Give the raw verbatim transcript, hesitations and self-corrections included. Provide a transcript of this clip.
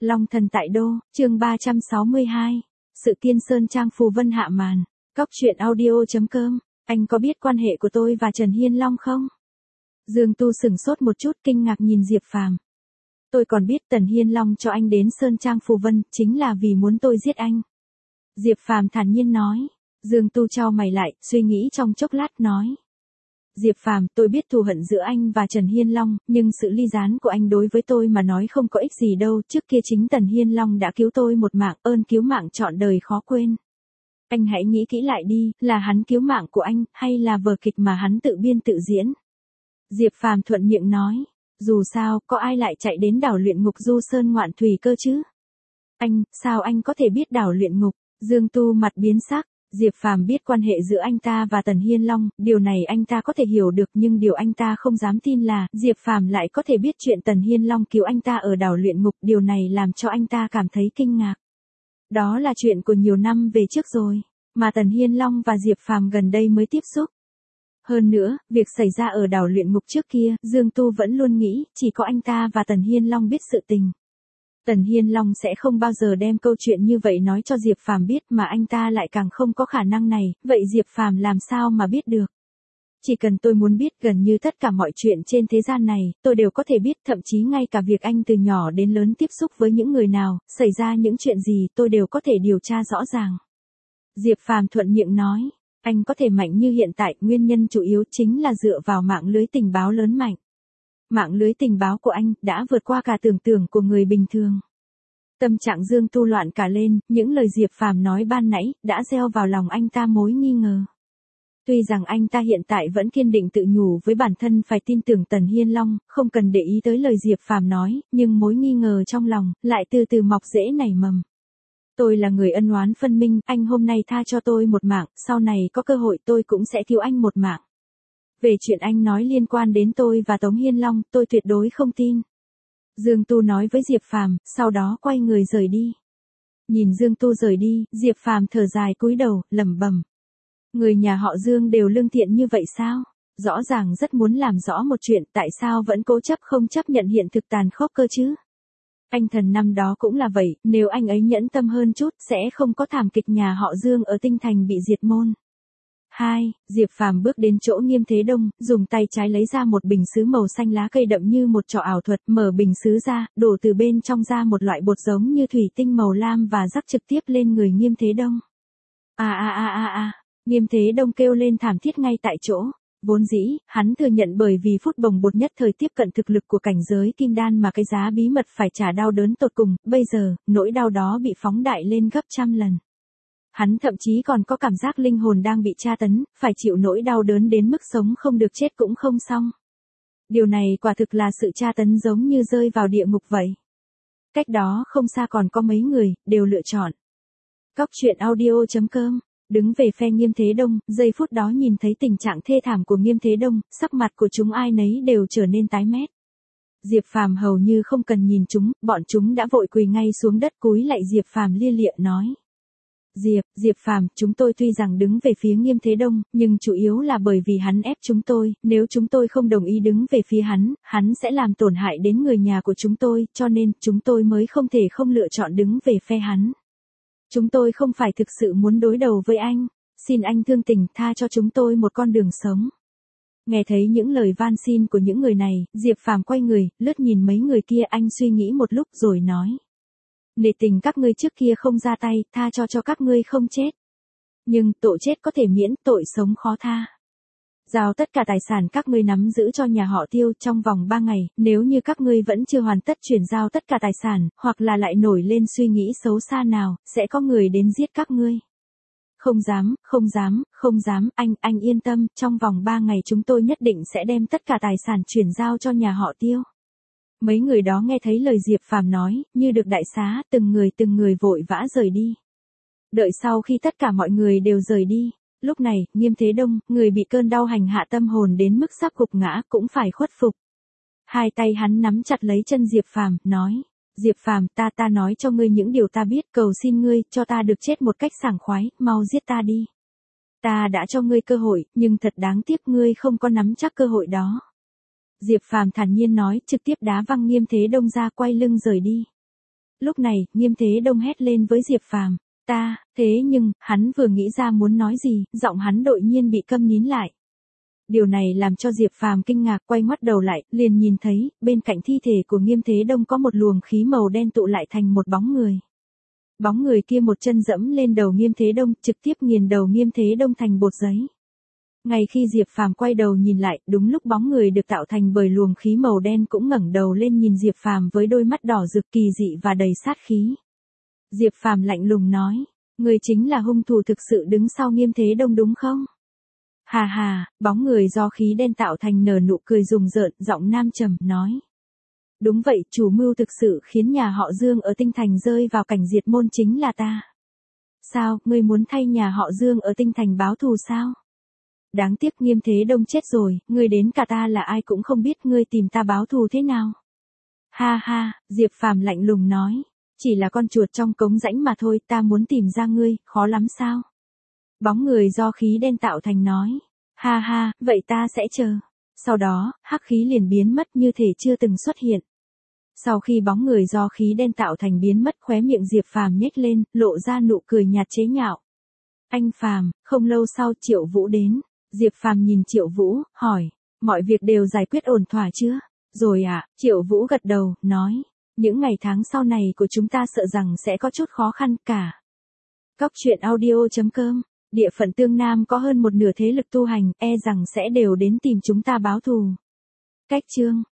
Long thần tại đô, chương ba trăm sáu mươi hai. Sự Tiên Sơn Trang phù vân hạ màn. Cóc truyện audio chấm com. Anh có biết quan hệ của tôi và Trần Hiên Long không? Dương Tu sửng sốt một chút, kinh ngạc nhìn Diệp Phàm. Tôi còn biết Tần Hiên Long cho anh đến Sơn Trang phù vân, chính là vì muốn tôi giết anh. Diệp Phàm thản nhiên nói. Dương Tu chau mày lại, suy nghĩ trong chốc lát nói. Diệp Phàm, tôi biết thù hận giữa anh và Trần Hiên Long, nhưng sự ly gián của anh đối với tôi mà nói không có ích gì đâu, trước kia chính Tần Hiên Long đã cứu tôi một mạng, ơn cứu mạng trọn đời khó quên. Anh hãy nghĩ kỹ lại đi, là hắn cứu mạng của anh, hay là vở kịch mà hắn tự biên tự diễn? Diệp Phàm thuận miệng nói, dù sao, có ai lại chạy đến đảo luyện ngục du sơn ngoạn thủy cơ chứ? Anh, sao anh có thể biết đảo luyện ngục? Dương Tu mặt biến sắc. Diệp Phàm biết quan hệ giữa anh ta và Tần Hiên Long, điều này anh ta có thể hiểu được, nhưng điều anh ta không dám tin là Diệp Phàm lại có thể biết chuyện Tần Hiên Long cứu anh ta ở đảo luyện ngục, điều này làm cho anh ta cảm thấy kinh ngạc. Đó là chuyện của nhiều năm về trước rồi, mà Tần Hiên Long và Diệp Phàm gần đây mới tiếp xúc. Hơn nữa, việc xảy ra ở đảo luyện ngục trước kia, Dương Tu vẫn luôn nghĩ chỉ có anh ta và Tần Hiên Long biết sự tình. Tần Hiên Long sẽ không bao giờ đem câu chuyện như vậy nói cho Diệp Phàm biết, mà anh ta lại càng không có khả năng này, vậy Diệp Phàm làm sao mà biết được? Chỉ cần tôi muốn biết, gần như tất cả mọi chuyện trên thế gian này, tôi đều có thể biết, thậm chí ngay cả việc anh từ nhỏ đến lớn tiếp xúc với những người nào, xảy ra những chuyện gì, tôi đều có thể điều tra rõ ràng. Diệp Phàm thuận miệng nói, anh có thể mạnh như hiện tại, nguyên nhân chủ yếu chính là dựa vào mạng lưới tình báo lớn mạnh. Mạng lưới tình báo của anh đã vượt qua cả tưởng tượng của người bình thường. Tâm trạng Dương Tu loạn cả lên, những lời Diệp Phàm nói ban nãy đã gieo vào lòng anh ta mối nghi ngờ. Tuy rằng anh ta hiện tại vẫn kiên định tự nhủ với bản thân phải tin tưởng Tần Hiên Long, không cần để ý tới lời Diệp Phàm nói, nhưng mối nghi ngờ trong lòng lại từ từ mọc rễ nảy mầm. Tôi là người ân oán phân minh, anh hôm nay tha cho tôi một mạng, sau này có cơ hội tôi cũng sẽ cứu anh một mạng. Về chuyện anh nói liên quan đến tôi và Tống Hiên Long, tôi tuyệt đối không tin. Dương Tu nói với Diệp Phàm, sau đó quay người rời đi. Nhìn Dương Tu rời đi, Diệp Phàm thở dài cúi đầu, lẩm bẩm. Người nhà họ Dương đều lương thiện như vậy sao? Rõ ràng rất muốn làm rõ một chuyện, tại sao vẫn cố chấp không chấp nhận hiện thực tàn khốc cơ chứ? Anh thần năm đó cũng là vậy, nếu anh ấy nhẫn tâm hơn chút, sẽ không có thảm kịch nhà họ Dương ở Tinh Thành bị diệt môn. Hai, Diệp Phàm bước đến chỗ Nghiêm Thế Đông, dùng tay trái lấy ra một bình sứ màu xanh lá cây đậm như một trò ảo thuật, mở bình sứ ra, đổ từ bên trong ra một loại bột giống như thủy tinh màu lam và rắc trực tiếp lên người Nghiêm Thế Đông. A a a a a, Nghiêm Thế Đông kêu lên thảm thiết ngay tại chỗ. Vốn dĩ, hắn thừa nhận bởi vì phút bồng bột nhất thời tiếp cận thực lực của cảnh giới kim đan mà cái giá bí mật phải trả đau đớn tột cùng, bây giờ, nỗi đau đó bị phóng đại lên gấp trăm lần. Hắn thậm chí còn có cảm giác linh hồn đang bị tra tấn, phải chịu nỗi đau đớn đến mức sống không được chết cũng không xong. Điều này quả thực là sự tra tấn giống như rơi vào địa ngục vậy. Cách đó không xa còn có mấy người, đều lựa chọn. Cóc truyện audio chấm com, đứng về phe Nghiêm Thế Đông, giây phút đó nhìn thấy tình trạng thê thảm của Nghiêm Thế Đông, sắc mặt của chúng ai nấy đều trở nên tái mét. Diệp Phàm hầu như không cần nhìn chúng, bọn chúng đã vội quỳ ngay xuống đất cúi lạy Diệp Phàm lia lịa nói. Diệp, Diệp Phàm, chúng tôi tuy rằng đứng về phía Nghiêm Thế Đông, nhưng chủ yếu là bởi vì hắn ép chúng tôi, nếu chúng tôi không đồng ý đứng về phía hắn, hắn sẽ làm tổn hại đến người nhà của chúng tôi, cho nên, chúng tôi mới không thể không lựa chọn đứng về phe hắn. Chúng tôi không phải thực sự muốn đối đầu với anh, xin anh thương tình tha cho chúng tôi một con đường sống. Nghe thấy những lời van xin của những người này, Diệp Phàm quay người, lướt nhìn mấy người kia, anh suy nghĩ một lúc rồi nói. Nể tình các ngươi trước kia không ra tay, tha cho cho các ngươi không chết. Nhưng, tội chết có thể miễn, tội sống khó tha. Giao tất cả tài sản các ngươi nắm giữ cho nhà họ Tiêu trong vòng ba ngày, nếu như các ngươi vẫn chưa hoàn tất chuyển giao tất cả tài sản, hoặc là lại nổi lên suy nghĩ xấu xa nào, sẽ có người đến giết các ngươi. Không dám, không dám, không dám, anh, anh yên tâm, trong vòng ba ngày chúng tôi nhất định sẽ đem tất cả tài sản chuyển giao cho nhà họ Tiêu. Mấy người đó nghe thấy lời Diệp Phàm nói, như được đại xá, từng người từng người vội vã rời đi. Đợi sau khi tất cả mọi người đều rời đi, lúc này, Nghiêm Thế Đông, người bị cơn đau hành hạ tâm hồn đến mức sắp gục ngã, cũng phải khuất phục. Hai tay hắn nắm chặt lấy chân Diệp Phàm, nói, Diệp Phàm, ta ta nói cho ngươi những điều ta biết, cầu xin ngươi, cho ta được chết một cách sảng khoái, mau giết ta đi. Ta đã cho ngươi cơ hội, nhưng thật đáng tiếc ngươi không có nắm chắc cơ hội đó. Diệp Phàm thản nhiên nói, trực tiếp đá văng Nghiêm Thế Đông ra, quay lưng rời đi. Lúc này, Nghiêm Thế Đông hét lên với Diệp Phàm, ta, thế nhưng, hắn vừa nghĩ ra muốn nói gì, giọng hắn đột nhiên bị câm nín lại. Điều này làm cho Diệp Phàm kinh ngạc, quay ngoắt đầu lại, liền nhìn thấy, bên cạnh thi thể của Nghiêm Thế Đông có một luồng khí màu đen tụ lại thành một bóng người. Bóng người kia một chân dẫm lên đầu Nghiêm Thế Đông, trực tiếp nghiền đầu Nghiêm Thế Đông thành bột giấy. Ngay khi Diệp Phàm quay đầu nhìn lại, đúng lúc bóng người được tạo thành bởi luồng khí màu đen cũng ngẩng đầu lên nhìn Diệp Phàm với đôi mắt đỏ rực kỳ dị và đầy sát khí. Diệp Phàm lạnh lùng nói, người chính là hung thủ thực sự đứng sau Nghiêm Thế Đông đúng không? Hà hà, bóng người do khí đen tạo thành nở nụ cười rùng rợn, giọng nam trầm, nói. Đúng vậy, chủ mưu thực sự khiến nhà họ Dương ở Tinh Thành rơi vào cảnh diệt môn chính là ta. Sao, ngươi muốn thay nhà họ Dương ở Tinh Thành báo thù sao? Đáng tiếc Nghiêm Thế Đông chết rồi, ngươi đến cả ta là ai cũng không biết, ngươi tìm ta báo thù thế nào? Ha ha, Diệp Phàm lạnh lùng nói, chỉ là con chuột trong cống rãnh mà thôi, ta muốn tìm ra ngươi, khó lắm sao? Bóng người do khí đen tạo thành nói, ha ha, vậy ta sẽ chờ. Sau đó, hắc khí liền biến mất như thể chưa từng xuất hiện. Sau khi bóng người do khí đen tạo thành biến mất, khóe miệng Diệp Phàm nhếch lên, lộ ra nụ cười nhạt chế nhạo. Anh Phàm, không lâu sau Triệu Vũ đến. Diệp Phàm nhìn Triệu Vũ, hỏi, mọi việc đều giải quyết ổn thỏa chưa? Rồi ạ, à, Triệu Vũ gật đầu, nói, những ngày tháng sau này của chúng ta sợ rằng sẽ có chút khó khăn cả. Cóc truyện audio chấm com, địa phận Tương Nam có hơn một nửa thế lực tu hành, e rằng sẽ đều đến tìm chúng ta báo thù. Cách chương